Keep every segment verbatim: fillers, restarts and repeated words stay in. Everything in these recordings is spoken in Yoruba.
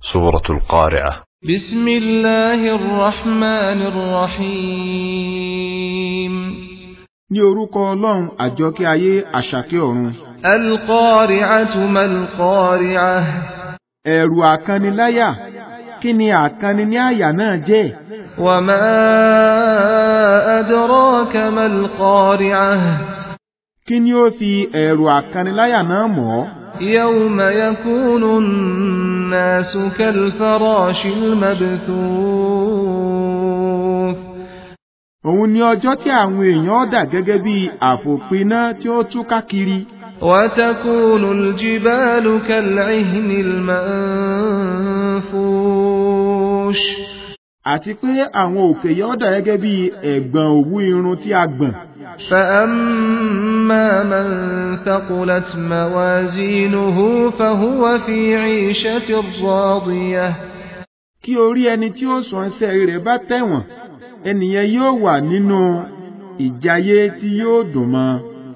سورة القارعة. بسم الله الرحمن الرحيم. ní orúkọ Ọlọ́run àjọkẹ́ ayé àṣàkẹ́ ọ̀run. القارعة ما القارعة. ẹ̀rù àkániláyà, kí ni àkáni ní àyà náà jẹ́? وما أدراك ما القارعة. kí ni ó fi ẹ̀rù àkániláyà náà mọ̀? يوم يكون الناس كالفراش المبثوث. òun ni ọjọ́ tí àwọn èèyàn dà gẹ́gẹ́ bí àfòpiná tí ó tú káàkiri. وتكون الجبال كالعهن المنفوش. àti pé àwọn òkè yóò dà gẹ́gẹ́ bí ẹ̀gbọ̀n òwú irun tí a gbọ̀n. فأما من ثقلت موازينه فهو في عيشة راضية. kí orí ẹni tí ó sọ iṣẹ́ rẹ̀ bá tẹ̀wọ̀n, ẹnìyẹn yóò wà nínú ìjayé tí yóò dùn mọ́.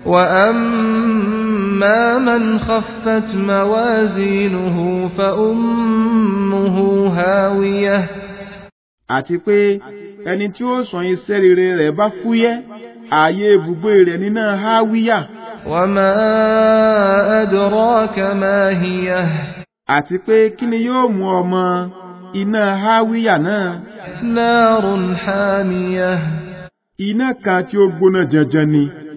وأما من خفت موازينه فأمه هاوية. àti pé ẹni tí ó sọ iṣẹ́ rere rẹ̀ bá fúyẹ́, ààyè ibùgbé rẹ̀ nínú háwíyà. وما أدراك ما هي. àti pé kí ni yóò mú ọmọ iná háwíyà náà? نار حامية. iná kan tí ó gbóná janjan ni.